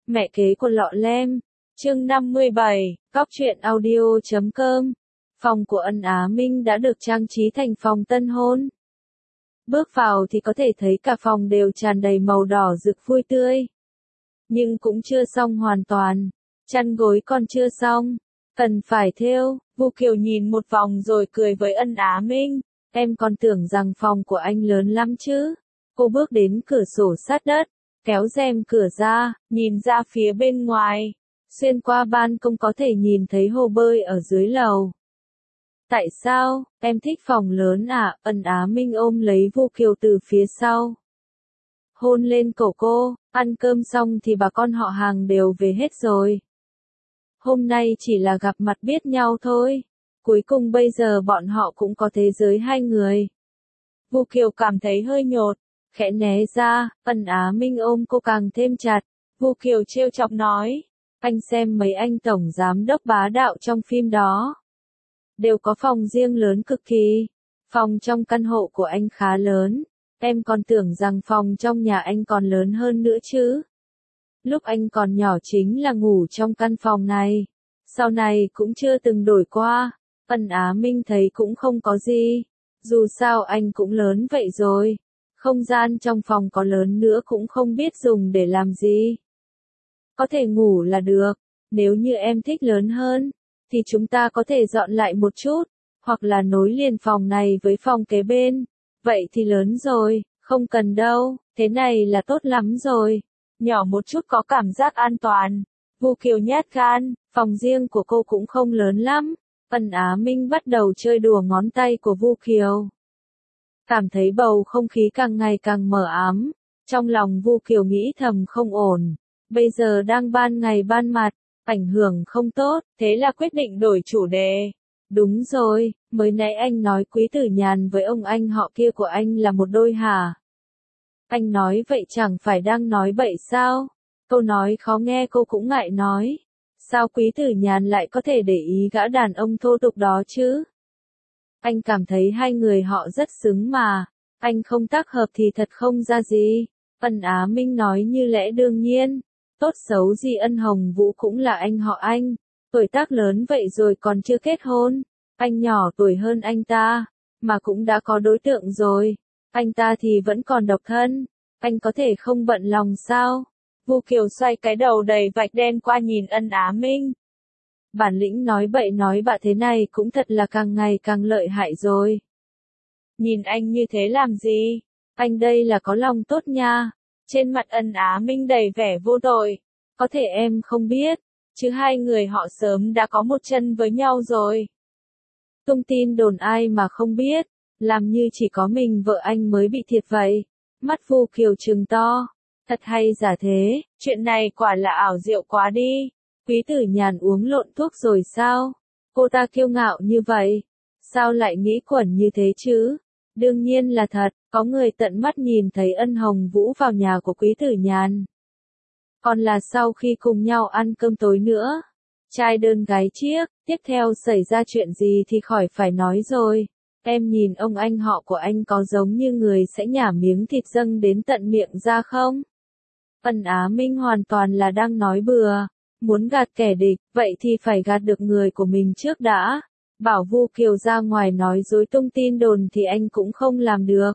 Mẹ kế của Lọ Lem, chương 57, Cóc truyện audio.com. Phòng của Ân Á Minh đã được trang trí thành phòng tân hôn. Bước vào thì có thể thấy cả phòng đều tràn đầy màu đỏ rực vui tươi. Nhưng cũng chưa xong hoàn toàn, chăn gối còn chưa xong, cần phải thêu. Vu Kiều nhìn một vòng rồi cười với Ân Á Minh, em còn tưởng rằng phòng của anh lớn lắm chứ. Cô bước đến cửa sổ sát đất, kéo rèm cửa ra, nhìn ra phía bên ngoài, xuyên qua ban công có thể nhìn thấy hồ bơi ở dưới lầu. Tại sao, em thích phòng lớn à? Ân Á Minh ôm lấy Vu Kiều từ phía sau, hôn lên cổ cô. Ăn cơm xong thì bà con họ hàng đều về hết rồi. Hôm nay chỉ là gặp mặt biết nhau thôi. Cuối cùng bây giờ bọn họ cũng có thế giới hai người. Vu Kiều cảm thấy hơi nhột, khẽ né ra. Ân Á Minh ôm cô càng thêm chặt. Vu Kiều trêu chọc nói, anh xem mấy anh tổng giám đốc bá đạo trong phim đó, đều có phòng riêng lớn cực kỳ. Phòng trong căn hộ của anh khá lớn, em còn tưởng rằng phòng trong nhà anh còn lớn hơn nữa chứ. Lúc anh còn nhỏ chính là ngủ trong căn phòng này, sau này cũng chưa từng đổi qua. Ân Á Minh thấy cũng không có gì, dù sao anh cũng lớn vậy rồi, không gian trong phòng có lớn nữa cũng không biết dùng để làm gì. Có thể ngủ là được, nếu như em thích lớn hơn, thì chúng ta có thể dọn lại một chút, hoặc là nối liền phòng này với phòng kế bên. Vậy thì lớn rồi, không cần đâu, thế này là tốt lắm rồi. Nhỏ một chút có cảm giác an toàn. Vu Kiều nhát gan, phòng riêng của cô cũng không lớn lắm. Ân Á Minh bắt đầu chơi đùa ngón tay của Vu Kiều. Cảm thấy bầu không khí càng ngày càng mờ ám. Trong lòng Vu Kiều nghĩ thầm không ổn. Bây giờ đang ban ngày ban mặt, ảnh hưởng không tốt, thế là quyết định đổi chủ đề. Đúng rồi, mới nãy anh nói Quý Tử Nhàn với ông anh họ kia của anh là một đôi hả? Anh nói vậy chẳng phải đang nói bậy sao? Câu nói khó nghe cô cũng ngại nói. Sao Quý Tử Nhàn lại có thể để ý gã đàn ông thô tục đó chứ? Anh cảm thấy hai người họ rất xứng mà. Anh không tác hợp thì thật không ra gì. Ân Á Minh nói như lẽ đương nhiên. Tốt xấu gì Ân Hồng Vũ cũng là anh họ anh. Tuổi tác lớn vậy rồi còn chưa kết hôn. Anh nhỏ tuổi hơn anh ta, mà cũng đã có đối tượng rồi. Anh ta thì vẫn còn độc thân. Anh có thể không bận lòng sao? Vu Kiều xoay cái đầu đầy vạch đen qua nhìn Ân Á Minh. Bản lĩnh nói bậy nói bạ thế này cũng thật là càng ngày càng lợi hại rồi. Nhìn anh như thế làm gì? Anh đây là có lòng tốt nha. Trên mặt Ân Á Minh đầy vẻ vô tội. Có thể em không biết, chứ hai người họ sớm đã có một chân với nhau rồi. Tung tin đồn ai mà không biết, làm như chỉ có mình vợ anh mới bị thiệt vậy. Mắt Vu Kiều trừng to, thật hay giả thế, chuyện này quả là ảo diệu quá đi. Quý Tử Nhàn uống lộn thuốc rồi sao? Cô ta kiêu ngạo như vậy, sao lại nghĩ quẩn như thế chứ? Đương nhiên là thật, có người tận mắt nhìn thấy Ân Hồng Vũ vào nhà của Quý Tử Nhàn. Còn là sau khi cùng nhau ăn cơm tối nữa. Trai đơn gái chiếc, tiếp theo xảy ra chuyện gì thì khỏi phải nói rồi. Em nhìn ông anh họ của anh có giống như người sẽ nhả miếng thịt dâng đến tận miệng ra không? Ân Á Minh hoàn toàn là đang nói bừa. Muốn gạt kẻ địch, vậy thì phải gạt được người của mình trước đã. Bảo Vu Kiều ra ngoài nói dối tung tin đồn thì anh cũng không làm được.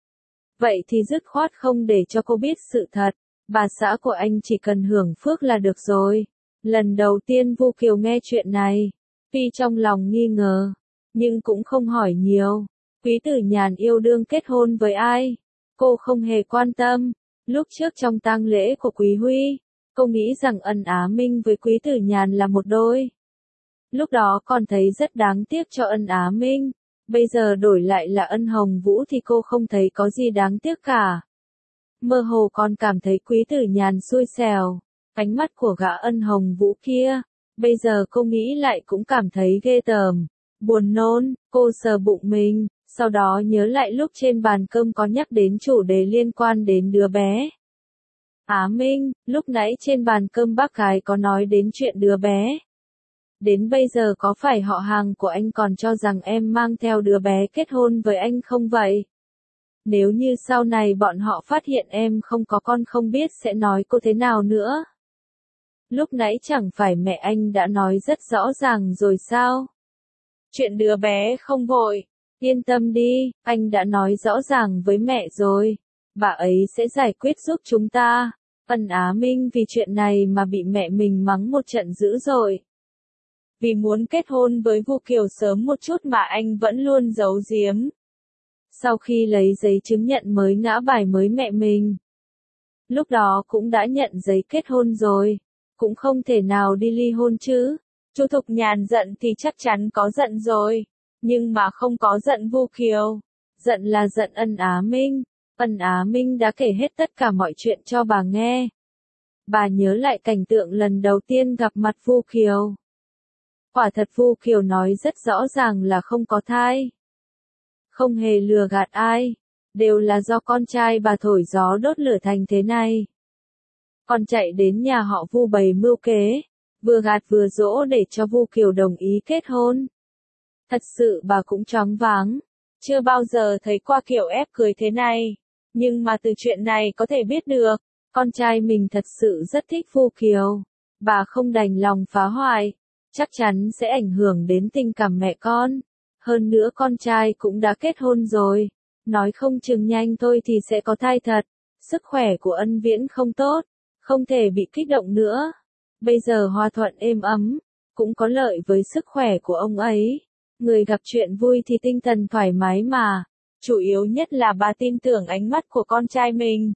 Vậy thì dứt khoát không để cho cô biết sự thật. Bà xã của anh chỉ cần hưởng phước là được rồi. Lần đầu tiên Vu Kiều nghe chuyện này, tuy trong lòng nghi ngờ, nhưng cũng không hỏi nhiều. Quý Tử Nhàn yêu đương kết hôn với ai? Cô không hề quan tâm. Lúc trước trong tang lễ của Quý Huy, cô nghĩ rằng Ân Á Minh với Quý Tử Nhàn là một đôi. Lúc đó còn thấy rất đáng tiếc cho Ân Á Minh. Bây giờ đổi lại là Ân Hồng Vũ thì cô không thấy có gì đáng tiếc cả. Mơ hồ còn cảm thấy Quý Tử Nhàn xui xẻo. Ánh mắt của gã Ân Hồng Vũ kia, bây giờ cô nghĩ lại cũng cảm thấy ghê tởm, buồn nôn. Cô sờ bụng mình, sau đó nhớ lại lúc trên bàn cơm có nhắc đến chủ đề liên quan đến đứa bé. Á Minh, lúc nãy trên bàn cơm bác gái có nói đến chuyện đứa bé. Đến bây giờ có phải họ hàng của anh còn cho rằng em mang theo đứa bé kết hôn với anh không vậy? Nếu như sau này bọn họ phát hiện em không có con không biết sẽ nói cô thế nào nữa. Lúc nãy chẳng phải mẹ anh đã nói rất rõ ràng rồi sao? Chuyện đứa bé không vội. Yên tâm đi, anh đã nói rõ ràng với mẹ rồi. Bà ấy sẽ giải quyết giúp chúng ta. Ân Á Minh vì chuyện này mà bị mẹ mình mắng một trận dữ dội. Vì muốn kết hôn với Vu Kiều sớm một chút mà anh vẫn luôn giấu giếm. Sau khi lấy giấy chứng nhận mới ngã bài mới mẹ mình. Lúc đó cũng đã nhận giấy kết hôn rồi. Cũng không thể nào đi ly hôn chứ. Chu Thục Nhàn giận thì chắc chắn có giận rồi. Nhưng mà không có giận Vu Kiều. Giận là giận Ân Á Minh. Ân Á Minh đã kể hết tất cả mọi chuyện cho bà nghe. Bà nhớ lại cảnh tượng lần đầu tiên gặp mặt Vu Kiều. Quả thật Vu Kiều nói rất rõ ràng là không có thai. Không hề lừa gạt ai. Đều là do con trai bà thổi gió đốt lửa thành thế này. Còn chạy đến nhà họ Vu bày mưu kế. Vừa gạt vừa dỗ để cho Vu Kiều đồng ý kết hôn. Thật sự bà cũng choáng váng. Chưa bao giờ thấy qua kiểu ép cưới thế này. Nhưng mà từ chuyện này có thể biết được. Con trai mình thật sự rất thích Vu Kiều. Bà không đành lòng phá hoại. Chắc chắn sẽ ảnh hưởng đến tình cảm mẹ con. Hơn nữa con trai cũng đã kết hôn rồi. Nói không chừng nhanh thôi thì sẽ có thai thật. Sức khỏe của Ân Viễn không tốt. Không thể bị kích động nữa. Bây giờ hòa thuận êm ấm. Cũng có lợi với sức khỏe của ông ấy. Người gặp chuyện vui thì tinh thần thoải mái mà. Chủ yếu nhất là bà tin tưởng ánh mắt của con trai mình.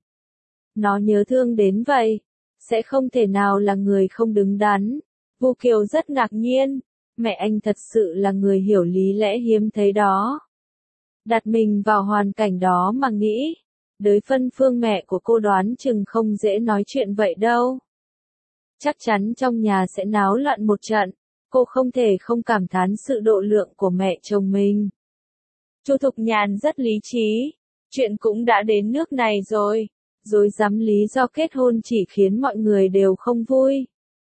Nó nhớ thương đến vậy. Sẽ không thể nào là người không đứng đắn. Vu Kiều rất ngạc nhiên. Mẹ anh thật sự là người hiểu lý lẽ hiếm thấy đó. Đặt mình vào hoàn cảnh đó mà nghĩ. Đới phân phương mẹ của cô đoán chừng không dễ nói chuyện vậy đâu. Chắc chắn trong nhà sẽ náo loạn một trận. Cô không thể không cảm thán sự độ lượng của mẹ chồng mình. Chu Thục Nhàn rất lý trí. Chuyện cũng đã đến nước này rồi. Rồi dám lý do kết hôn chỉ khiến mọi người đều không vui.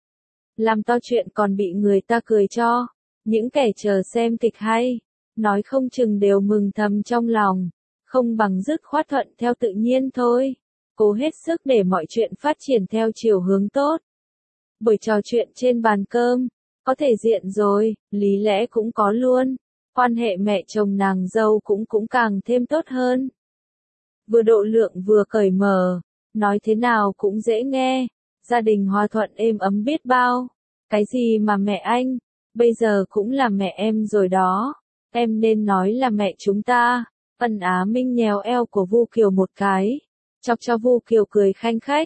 Làm to chuyện còn bị người ta cười cho. Những kẻ chờ xem kịch hay. Nói không chừng đều mừng thầm trong lòng. Không bằng dứt khoát thuận theo tự nhiên thôi. Cố hết sức để mọi chuyện phát triển theo chiều hướng tốt. Buổi trò chuyện trên bàn cơm. Có thể diện rồi, lý lẽ cũng có luôn. Quan hệ mẹ chồng nàng dâu cũng càng thêm tốt hơn. Vừa độ lượng vừa cởi mở. Nói thế nào cũng dễ nghe. Gia đình hòa thuận êm ấm biết bao. Cái gì mà mẹ anh, bây giờ cũng là mẹ em rồi đó. Em nên nói là mẹ chúng ta. Ân Á Minh nhéo eo của Vu Kiều một cái. Chọc cho Vu Kiều cười khanh khách.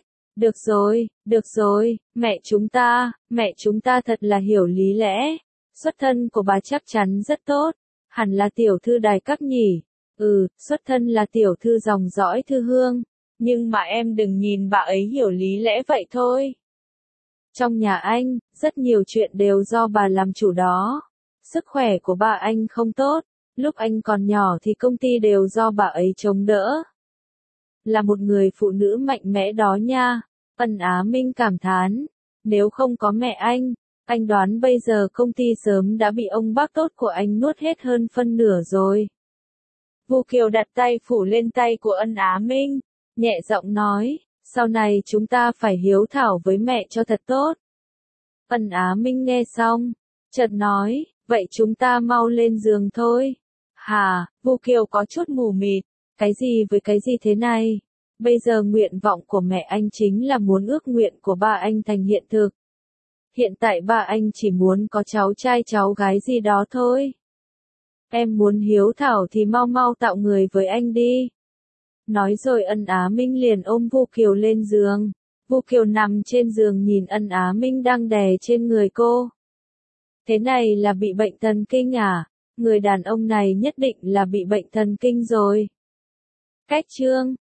Được rồi, mẹ chúng ta thật là hiểu lý lẽ. Xuất thân của bà chắc chắn rất tốt. Hẳn là tiểu thư đài các nhỉ. Xuất thân là tiểu thư dòng dõi thư hương. Nhưng mà em đừng nhìn bà ấy hiểu lý lẽ vậy thôi. Trong nhà anh, rất nhiều chuyện đều do bà làm chủ đó. Sức khỏe của bà anh không tốt. Lúc anh còn nhỏ thì công ty đều do bà ấy chống đỡ. Là một người phụ nữ mạnh mẽ đó nha. Ân Á Minh cảm thán. Nếu không có mẹ anh đoán bây giờ công ty sớm đã bị ông bác tốt của anh nuốt hết hơn phân nửa rồi. Vu Kiều đặt tay phủ lên tay của Ân Á Minh. Nhẹ giọng nói, sau này chúng ta phải hiếu thảo với mẹ cho thật tốt. Ân Á Minh nghe xong, chợt nói, vậy chúng ta mau lên giường thôi. Hà, Vu Kiều có chút mù mịt, cái gì với cái gì thế này? Bây giờ nguyện vọng của mẹ anh chính là muốn ước nguyện của ba anh thành hiện thực. Hiện tại ba anh chỉ muốn có cháu trai cháu gái gì đó thôi. Em muốn hiếu thảo thì mau mau tạo người với anh đi. Nói rồi Ân Á Minh liền ôm Vu Kiều lên giường. Vu Kiều nằm trên giường nhìn Ân Á Minh đang đè trên người cô. Thế này là bị bệnh thần kinh à? Người đàn ông này nhất định là bị bệnh thần kinh rồi. Cách chương